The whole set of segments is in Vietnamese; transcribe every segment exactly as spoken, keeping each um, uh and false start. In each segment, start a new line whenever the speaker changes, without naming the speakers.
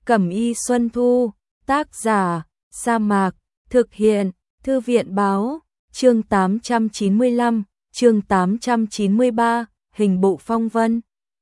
Cẩm y Xuân Thu, tác giả, Sa Mạc, thực hiện, Thư viện báo, chương tám trăm chín mươi lăm, chương tám trăm chín mươi ba, hình bộ phong vân.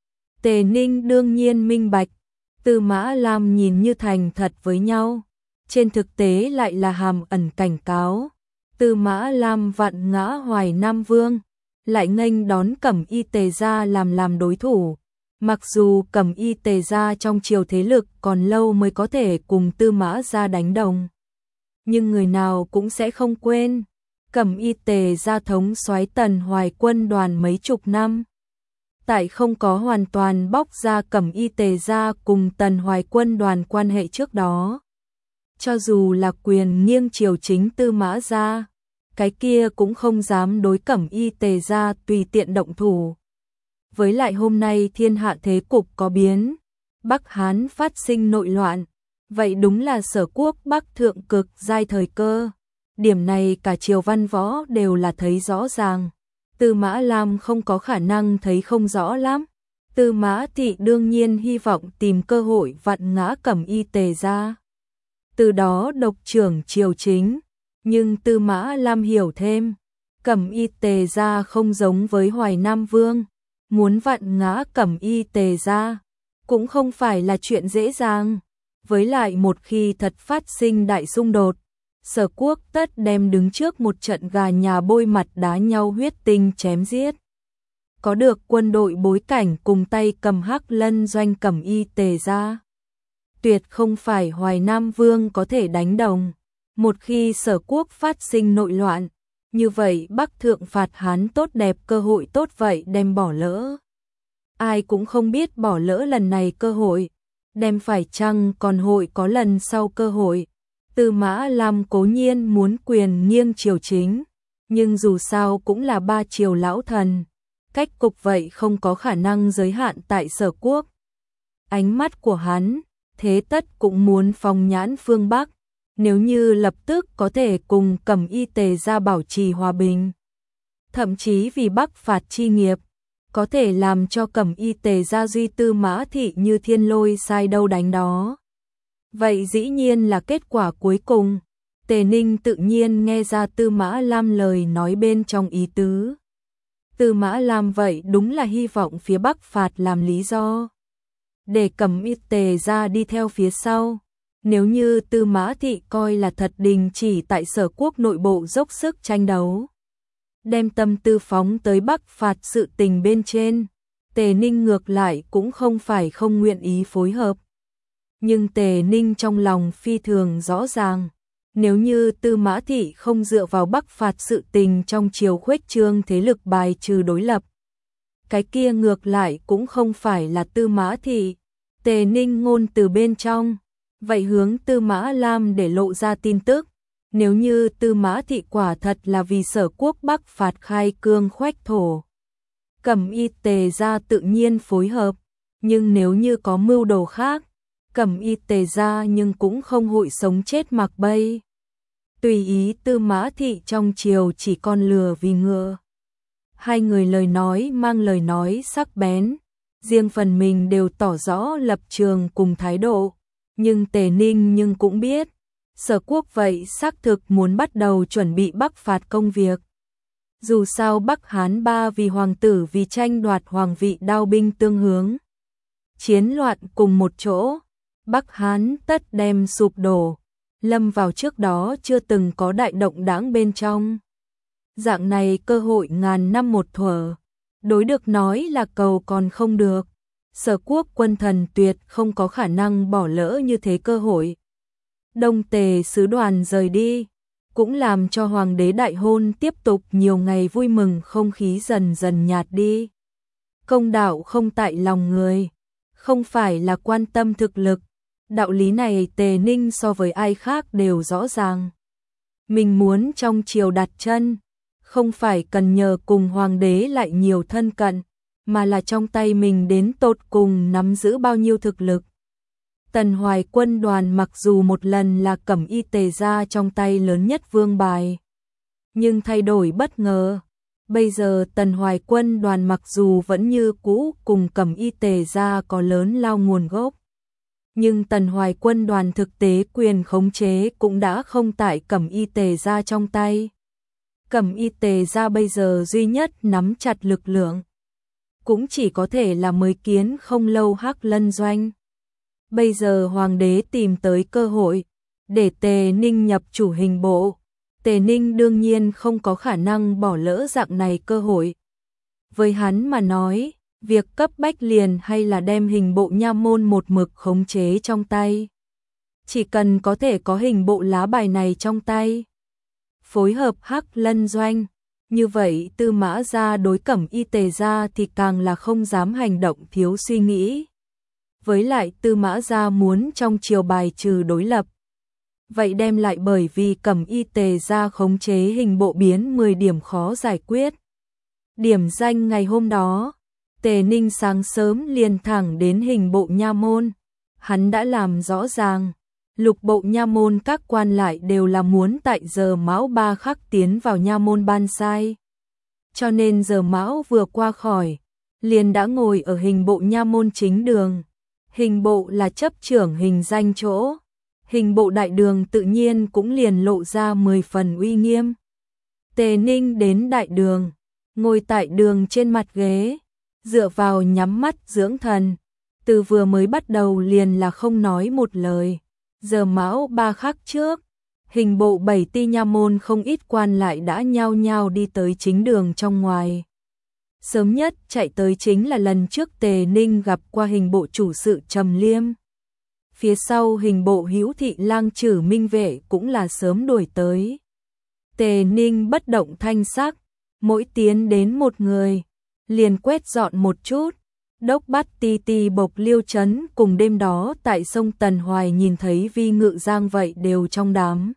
Tề Ninh đương nhiên minh bạch, Tư Mã Lam nhìn như thành thật với nhau, trên thực tế lại là hàm ẩn cảnh cáo. Tư Mã Lam vặn ngã Hoài Nam Vương, lại nghênh đón Cẩm y Tề gia làm làm đối thủ. Mặc dù Cẩm y Tề gia trong triều thế lực còn lâu mới có thể cùng Tư Mã gia đánh đồng, nhưng người nào cũng sẽ không quên, Cẩm y Tề gia thống soái Tần Hoài quân đoàn mấy chục năm. Tại không có hoàn toàn bóc ra Cẩm y Tề gia cùng Tần Hoài quân đoàn quan hệ trước đó, cho dù là quyền nghiêng triều chính Tư Mã gia, cái kia cũng không dám đối Cẩm y Tề gia tùy tiện động thủ. Với lại hôm nay thiên hạ thế cục có biến, Bắc Hán phát sinh nội loạn, vậy đúng là Sở quốc Bắc thượng cực giai thời cơ. Điểm này cả triều văn võ đều là thấy rõ ràng. Tư Mã Lam không có khả năng thấy không rõ lắm. Tư Mã Thị đương nhiên hy vọng tìm cơ hội vặn ngã Cẩm y Tề gia, từ đó độc trưởng triều chính. Nhưng Tư Mã Lam hiểu thêm, Cẩm y Tề gia không giống với Hoài Nam Vương, muốn vặn ngã Cẩm y Tề gia cũng không phải là chuyện dễ dàng. Với lại một khi thật phát sinh đại xung đột, Sở quốc tất đem đứng trước một trận gà nhà bôi mặt đá nhau huyết tinh chém giết. Có được quân đội bối cảnh cùng tay cầm Hắc Lân doanh Cẩm y Tề gia, tuyệt không phải Hoài Nam Vương có thể đánh đồng. Một khi Sở quốc phát sinh nội loạn, như vậy Bắc thượng phạt Hán tốt đẹp cơ hội tốt vậy đem bỏ lỡ. Ai cũng không biết bỏ lỡ lần này cơ hội, đem phải chăng còn hội có lần sau cơ hội. Tư Mã Lam cố nhiên muốn quyền nghiêng triều chính, nhưng dù sao cũng là ba triều lão thần, cách cục vậy không có khả năng giới hạn tại Sở quốc. Ánh mắt của hắn, thế tất cũng muốn phong nhãn phương Bắc, nếu như lập tức có thể cùng Cẩm y Tề gia bảo trì hòa bình, thậm chí vì Bắc phạt chi nghiệp, có thể làm cho Cẩm y Tề gia duy Tư Mã Thị như thiên lôi sai đâu đánh đó. Vậy dĩ nhiên là kết quả cuối cùng. Tề Ninh tự nhiên nghe ra Tư Mã Lam lời nói bên trong ý tứ. Tư Mã Lam vậy đúng là hy vọng phía Bắc phạt làm lý do, để Cẩm y Tề gia đi theo phía sau. Nếu như Tư Mã Thị coi là thật đình chỉ tại Sở quốc nội bộ dốc sức tranh đấu, đem tâm tư phóng tới Bắc phạt sự tình bên trên, Tề Ninh ngược lại cũng không phải không nguyện ý phối hợp. Nhưng Tề Ninh trong lòng phi thường rõ ràng, nếu như Tư Mã Thị không dựa vào Bắc phạt sự tình trong triều khuếch trương thế lực bài trừ đối lập, cái kia ngược lại cũng không phải là Tư Mã Thị. Tề Ninh ngôn từ bên trong, vậy hướng Tư Mã Lam để lộ ra tin tức. Nếu như Tư Mã Thị quả thật là vì Sở quốc Bắc phạt khai cương khoách thổ, Cẩm y Tề gia tự nhiên phối hợp, nhưng nếu như có mưu đồ khác, Cẩm y Tề gia nhưng cũng không hội sống chết mặc bay. Tùy ý Tư Mã Thị trong triều chỉ con lừa vì ngựa. Hai người lời nói mang lời nói sắc bén, riêng phần mình đều tỏ rõ lập trường cùng thái độ, nhưng Tề Ninh nhưng cũng biết, Sở quốc vậy xác thực muốn bắt đầu chuẩn bị Bắc phạt công việc. Dù sao Bắc Hán ba vì hoàng tử vì tranh đoạt hoàng vị đao binh tương hướng, chiến loạn cùng một chỗ, Bắc Hán tất đem sụp đổ, lâm vào trước đó chưa từng có đại động đáng bên trong. Dạng này cơ hội ngàn năm một thuở, đối được nói là cầu còn không được. Sở quốc quân thần tuyệt không có khả năng bỏ lỡ như thế cơ hội. Đông Tề sứ đoàn rời đi, cũng làm cho hoàng đế đại hôn tiếp tục nhiều ngày vui mừng không khí dần dần nhạt đi. Công đạo không tại lòng người, không phải là quan tâm thực lực. Đạo lý này Tề Ninh so với ai khác đều rõ ràng. Mình muốn trong triều đặt chân, không phải cần nhờ cùng hoàng đế lại nhiều thân cận, mà là trong tay mình đến tột cùng nắm giữ bao nhiêu thực lực. Tần Hoài quân đoàn mặc dù một lần là Cẩm y Tề gia trong tay lớn nhất vương bài, nhưng thay đổi bất ngờ. Bây giờ Tần Hoài quân đoàn mặc dù vẫn như cũ cùng Cẩm y Tề gia có lớn lao nguồn gốc, nhưng Tần Hoài quân đoàn thực tế quyền khống chế cũng đã không tại Cẩm Y Tề gia trong tay. Cẩm Y Tề gia bây giờ duy nhất nắm chặt lực lượng, cũng chỉ có thể là mới kiến không lâu Hắc Lân doanh. Bây giờ hoàng đế tìm tới cơ hội để Tề Ninh nhập chủ hình bộ, Tề Ninh đương nhiên không có khả năng bỏ lỡ dạng này cơ hội. Với hắn mà nói, việc cấp bách liền hay là đem hình bộ nha môn một mực khống chế trong tay. Chỉ cần có thể có hình bộ lá bài này trong tay, phối hợp Hắc Lân doanh, như vậy Tư Mã gia đối Cẩm Y Tề gia thì càng là không dám hành động thiếu suy nghĩ. Với lại Tư Mã gia muốn trong triều bài trừ đối lập, vậy đem lại bởi vì Cẩm Y Tề gia khống chế hình bộ biến mười điểm khó giải quyết. Điểm danh ngày hôm đó, Tề Ninh sáng sớm liền thẳng đến hình bộ nha môn. Hắn đã làm rõ ràng, lục bộ nha môn các quan lại đều là muốn tại giờ Mão ba khắc tiến vào nha môn ban sai. Cho nên giờ Mão vừa qua khỏi, liền đã ngồi ở hình bộ nha môn chính đường. Hình bộ là chấp trưởng hình danh chỗ, hình bộ đại đường tự nhiên cũng liền lộ ra mười phần uy nghiêm. Tề Ninh đến đại đường, ngồi tại đường trên mặt ghế, dựa vào nhắm mắt dưỡng thần, từ vừa mới bắt đầu liền là không nói một lời. Giờ Mão ba khắc trước, hình bộ bảy ti nha môn không ít quan lại đã nhao nhao đi tới chính đường trong ngoài. Sớm nhất chạy tới chính là lần trước Tề Ninh gặp qua hình bộ chủ sự Trầm Liêm. Phía sau hình bộ Hữu Thị Lang Trử Minh Vệ cũng là sớm đuổi tới. Tề Ninh bất động thanh sắc, mỗi tiến đến một người, liền quét dọn một chút. Đốc bắt ti ti bộc Liêu Trấn cùng đêm đó tại sông Tần Hoài nhìn thấy Vi Ngự Giang vậy đều trong đám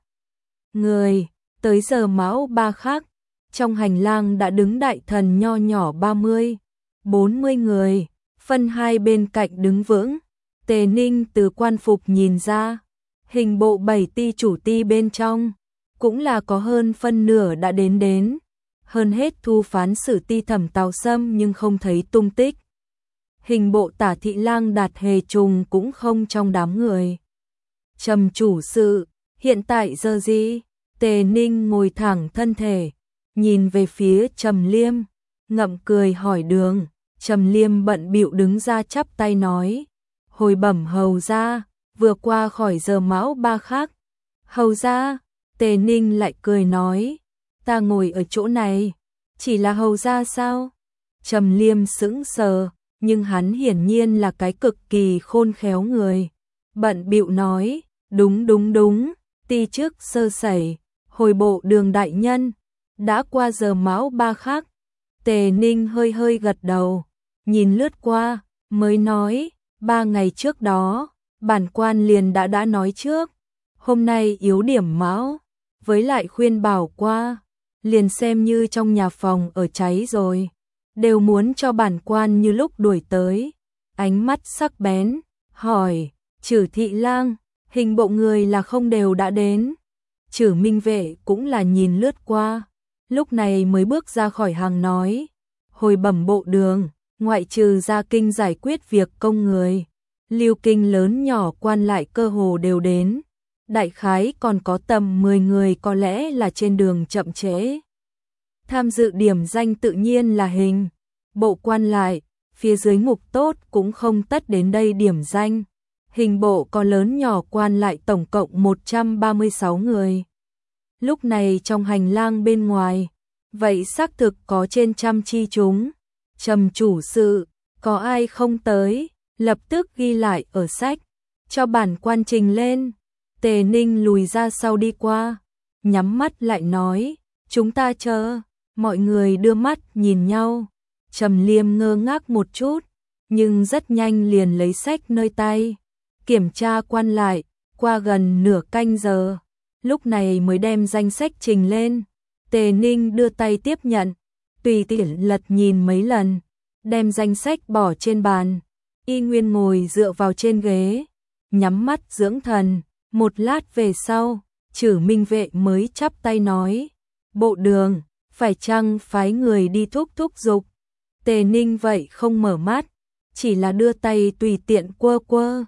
người. Tới giờ Mão ba khắc, trong hành lang đã đứng đại thần nho nhỏ ba mươi, bốn mươi người, phân hai bên cạnh đứng vững. Tề Ninh từ quan phục nhìn ra, hình bộ bảy ti chủ ti bên trong, cũng là có hơn phân nửa đã đến đến. Hơn hết thu phán sử ti Thẩm Tào Sâm nhưng không thấy tung tích. Hình bộ Tả Thị Lang Đạt Hề Trùng cũng không trong đám người. Trầm chủ sự, hiện tại giờ gì? Tề Ninh ngồi thẳng thân thể, nhìn về phía Trầm Liêm, ngậm cười hỏi đường. Trầm Liêm bận bịu đứng ra chắp tay nói, hồi bẩm hầu gia, vừa qua khỏi giờ Mão ba khắc. Hầu gia, Tề Ninh lại cười nói, ta ngồi ở chỗ này, chỉ là hầu gia sao? Trầm Liêm sững sờ, nhưng hắn hiển nhiên là cái cực kỳ khôn khéo người. Bận bịu nói, đúng đúng đúng, ti trước sơ sẩy, hồi bộ đường đại nhân, đã qua giờ Mão ba khắc. Tề Ninh hơi hơi gật đầu, nhìn lướt qua, mới nói, ba ngày trước đó, bản quan liền đã đã nói trước, hôm nay yếu điểm Mão, với lại khuyên bảo qua, liền xem như trong nhà phòng ở cháy rồi, đều muốn cho bản quan như lúc đuổi tới. Ánh mắt sắc bén, hỏi, Trử Thị Lang, hình bộ người là không đều đã đến. Trử Minh Vệ cũng là nhìn lướt qua, lúc này mới bước ra khỏi hàng nói, hồi bẩm bộ đường, ngoại trừ ra kinh giải quyết việc công người, Lưu Kinh lớn nhỏ quan lại cơ hồ đều đến. Đại khái còn có tầm mười người có lẽ là trên đường chậm trễ. Tham dự điểm danh tự nhiên là hình bộ quan lại, phía dưới ngục tốt cũng không tất đến đây điểm danh. Hình bộ có lớn nhỏ quan lại tổng cộng một trăm ba mươi sáu người. Lúc này trong hành lang bên ngoài, vậy xác thực có trên trăm chi chúng. Trầm chủ sự, có ai không tới, lập tức ghi lại ở sách, cho bản quan trình lên. Tề Ninh lùi ra sau đi qua, nhắm mắt lại nói, chúng ta chờ. Mọi người đưa mắt nhìn nhau. Trầm Liêm ngơ ngác một chút, nhưng rất nhanh liền lấy sách nơi tay, kiểm tra quan lại, qua gần nửa canh giờ, lúc này mới đem danh sách trình lên. Tề Ninh đưa tay tiếp nhận, tùy tiện lật nhìn mấy lần, đem danh sách bỏ trên bàn, y nguyên ngồi dựa vào trên ghế, nhắm mắt dưỡng thần. Một lát về sau, Trử Minh Vệ mới chắp tay nói, bộ đường, phải chăng phái người đi thúc thúc giục. Tề Ninh vậy không mở mắt, chỉ là đưa tay tùy tiện quơ quơ,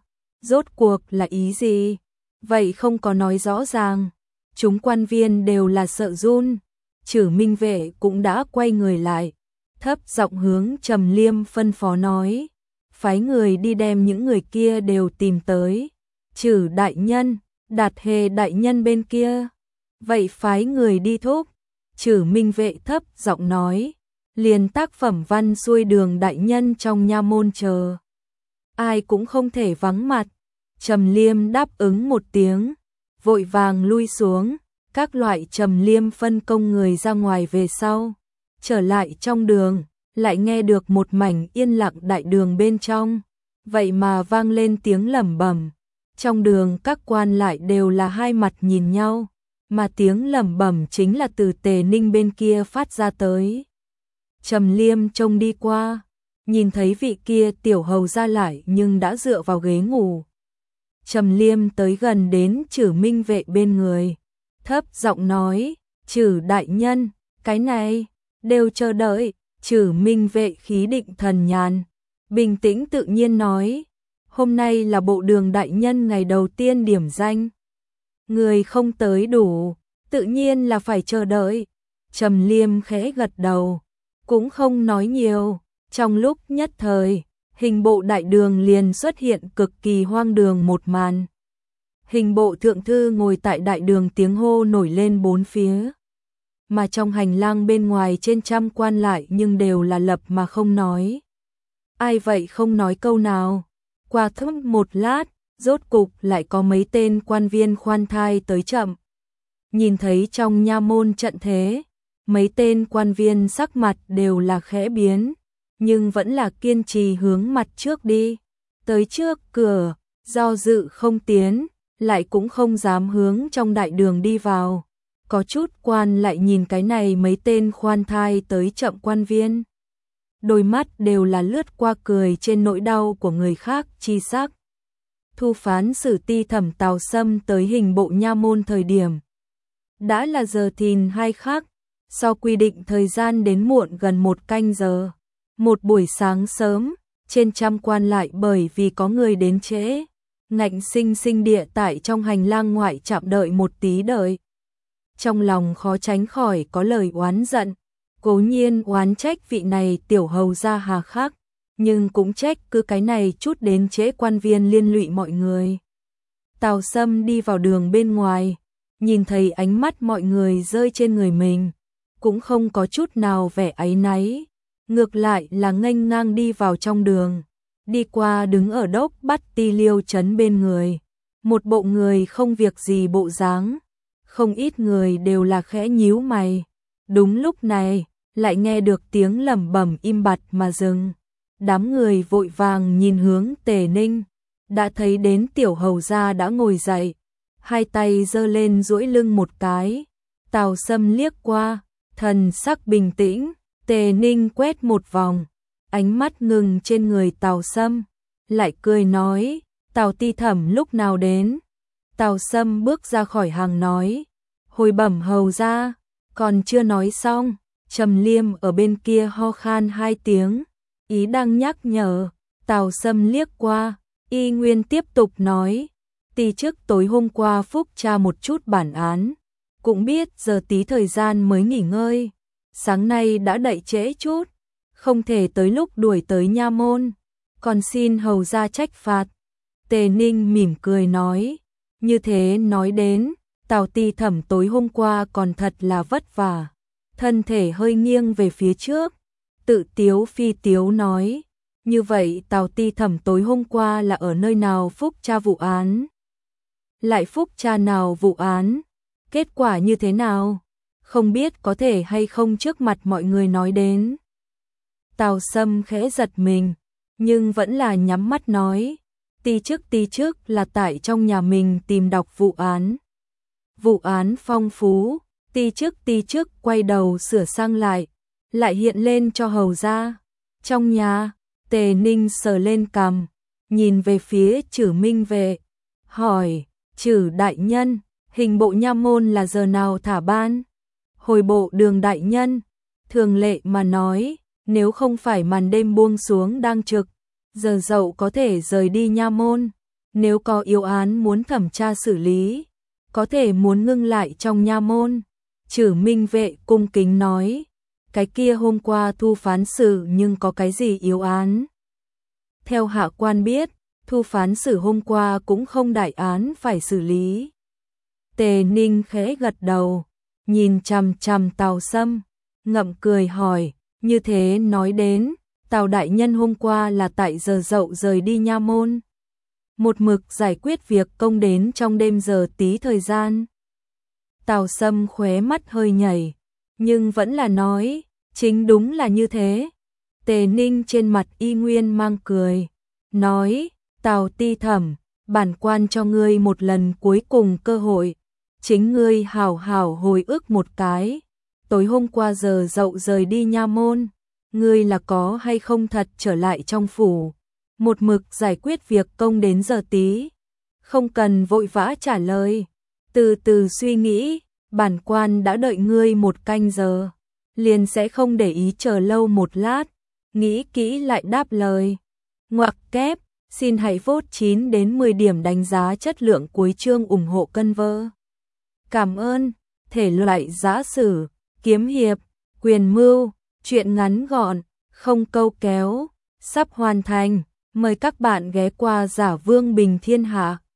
rốt cuộc là ý gì? Vậy không có nói rõ ràng. Chúng quan viên đều là sợ run. Chử Minh Vệ cũng đã quay người lại, thấp giọng hướng Trầm Liêm phân phó nói, phái người đi đem những người kia đều tìm tới. Chử đại nhân, Đạt Hề đại nhân bên kia. Vậy phái người đi thúc. Chử Minh Vệ thấp giọng nói, liền tác phẩm văn xuôi đường đại nhân trong nha môn chờ. Ai cũng không thể vắng mặt. Trầm Liêm đáp ứng một tiếng, vội vàng lui xuống, các loại Trầm Liêm phân công người ra ngoài về sau. Trở lại trong đường, lại nghe được một mảnh yên lặng đại đường bên trong. Vậy mà vang lên tiếng lẩm bẩm. Trong đường các quan lại đều là hai mặt nhìn nhau, mà tiếng lẩm bẩm chính là từ Tề Ninh bên kia phát ra tới. Trầm Liêm trông đi qua, nhìn thấy vị kia tiểu hầu ra lại nhưng đã dựa vào ghế ngủ. Trầm Liêm tới gần đến Chử Minh Vệ bên người, thấp giọng nói, Chử đại nhân, cái này, đều chờ đợi. Chử Minh Vệ khí định thần nhàn, bình tĩnh tự nhiên nói, hôm nay là bộ đường đại nhân ngày đầu tiên điểm danh. Người không tới đủ, tự nhiên là phải chờ đợi. Trầm Liêm khẽ gật đầu, cũng không nói nhiều. Trong lúc nhất thời, hình bộ đại đường liền xuất hiện cực kỳ hoang đường một màn. Hình bộ thượng thư ngồi tại đại đường, tiếng hô nổi lên bốn phía. Mà trong hành lang bên ngoài trên trăm quan lại nhưng đều là lập mà không nói. Ai vậy không nói câu nào. Qua thấm một lát, rốt cục lại có mấy tên quan viên khoan thai tới chậm. Nhìn thấy trong nha môn trận thế, mấy tên quan viên sắc mặt đều là khẽ biến, nhưng vẫn là kiên trì hướng mặt trước đi. Tới trước cửa, do dự không tiến, lại cũng không dám hướng trong đại đường đi vào. Có chút quan lại nhìn cái này mấy tên khoan thai tới chậm quan viên. Đôi mắt đều là lướt qua cười trên nỗi đau của người khác chi sắc. Thu phán sử ti thẩm Tào Sâm tới hình bộ nha môn thời điểm đã là giờ thìn hai khắc, sau quy định thời gian đến muộn gần một canh giờ. Một buổi sáng sớm, trên trăm quan lại bởi vì có người đến trễ, ngạnh sinh sinh địa tại trong hành lang ngoại chạm đợi một tí đợi. Trong lòng khó tránh khỏi có lời oán giận, cố nhiên oán trách vị này tiểu hầu gia hà khắc, nhưng cũng trách cứ cái này chút đến trễ quan viên liên lụy mọi người. Tào Sâm đi vào đường bên ngoài, nhìn thấy ánh mắt mọi người rơi trên người mình, cũng không có chút nào vẻ áy náy, ngược lại là nghênh ngang đi vào trong đường, đi qua đứng ở Đốc Bắt Ti Liêu trấn bên người, một bộ người không việc gì bộ dáng. Không ít người đều là khẽ nhíu mày. Đúng lúc này, lại nghe được tiếng lẩm bẩm im bặt mà dừng. Đám người vội vàng nhìn hướng Tề Ninh, đã thấy đến tiểu hầu gia đã ngồi dậy, hai tay giơ lên duỗi lưng một cái. Tào Sâm liếc qua, thần sắc bình tĩnh. Tề Ninh quét một vòng, ánh mắt ngừng trên người Tào Sâm, lại cười nói, Tào ti thẩm lúc nào đến? Tào Sâm bước ra khỏi hàng nói, hồi bẩm hầu gia, còn chưa nói xong. Trầm Liêm ở bên kia ho khan hai tiếng, ý đang nhắc nhở. Tào Sâm liếc qua, y nguyên tiếp tục nói, ti trước tối hôm qua phúc tra một chút bản án, cũng biết giờ tí thời gian mới nghỉ ngơi, sáng nay đã đậy trễ chút, không thể tới lúc đuổi tới nha môn, còn xin hầu gia trách phạt. Tề Ninh mỉm cười nói, như thế nói đến, Tào ti thẩm tối hôm qua còn thật là vất vả. Thân thể hơi nghiêng về phía trước, tự tiếu phi tiếu nói, như vậy Tào ti thẩm tối hôm qua là ở nơi nào phúc tra vụ án? Lại phúc tra nào vụ án? Kết quả như thế nào? Không biết có thể hay không trước mặt mọi người nói đến. Tào Sâm khẽ giật mình, nhưng vẫn là nhắm mắt nói, ti trước ti trước là tại trong nhà mình tìm đọc vụ án. Vụ án phong phú, ti trước ti trước quay đầu sửa sang lại, lại hiện lên cho hầu gia. Trong nhà, Tề Ninh sờ lên cằm, nhìn về phía Chử Minh Vệ, hỏi, Chử đại nhân, hình bộ nha môn là giờ nào thả ban? Hồi bộ đường đại nhân, thường lệ mà nói, nếu không phải màn đêm buông xuống đang trực, giờ dậu có thể rời đi nha môn. nếu có yếu án muốn thẩm tra xử lý, có thể muốn ngưng lại trong nha môn. Trử Minh Vệ cung kính nói, cái kia hôm qua thu phán xử nhưng có cái gì yếu án? Theo hạ quan biết, thu phán xử hôm qua cũng không đại án phải xử lý. Tề Ninh khẽ gật đầu, nhìn chằm chằm Tào Sâm, ngậm cười hỏi, như thế nói đến, Tào đại nhân hôm qua là tại giờ dậu rời đi nha môn. Một mực giải quyết việc công đến trong đêm giờ tí thời gian. Tào Sâm khóe mắt hơi nhảy, nhưng vẫn là nói, chính đúng là như thế. Tề Ninh trên mặt y nguyên mang cười, nói, Tào ti thẩm, bản quan cho ngươi một lần cuối cùng cơ hội, chính ngươi hảo hảo hồi ức một cái, tối hôm qua giờ dậu rời đi nha môn, ngươi là có hay không thật trở lại trong phủ, một mực giải quyết việc công đến giờ tí, không cần vội vã trả lời, từ từ suy nghĩ, bản quan đã đợi ngươi một canh giờ, liền sẽ không để ý chờ lâu một lát, nghĩ kỹ lại đáp lời. Ngoặc kép, xin hãy vote chín đến mười điểm đánh giá chất lượng cuối chương ủng hộ cân vơ. Cảm ơn, thể loại giã sử, kiếm hiệp, quyền mưu, truyện ngắn gọn, không câu kéo, sắp hoàn thành, mời các bạn ghé qua Giả Vương Bình Thiên Hạ.